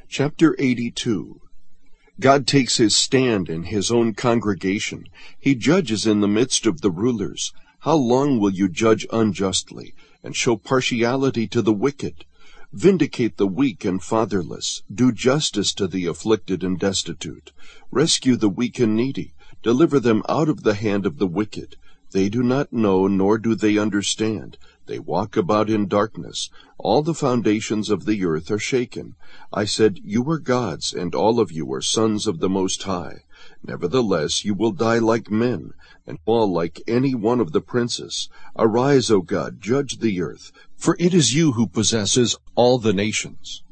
Chapter 82. God takes his stand in his own congregation. He judges in the midst of the rulers. How long will you judge unjustly, and show partiality to the wicked? Vindicate the weak and fatherless. Do justice to the afflicted and destitute. Rescue the weak and needy. Deliver them out of the hand of the wicked. They do not know, nor do they understand. They walk about in darkness. All the foundations of the earth are shaken. I said, you are gods, and all of you are sons of the Most High. Nevertheless, you will die like men, and fall like any one of the princes. Arise, O God, judge the earth, for it is you who possesses all the nations.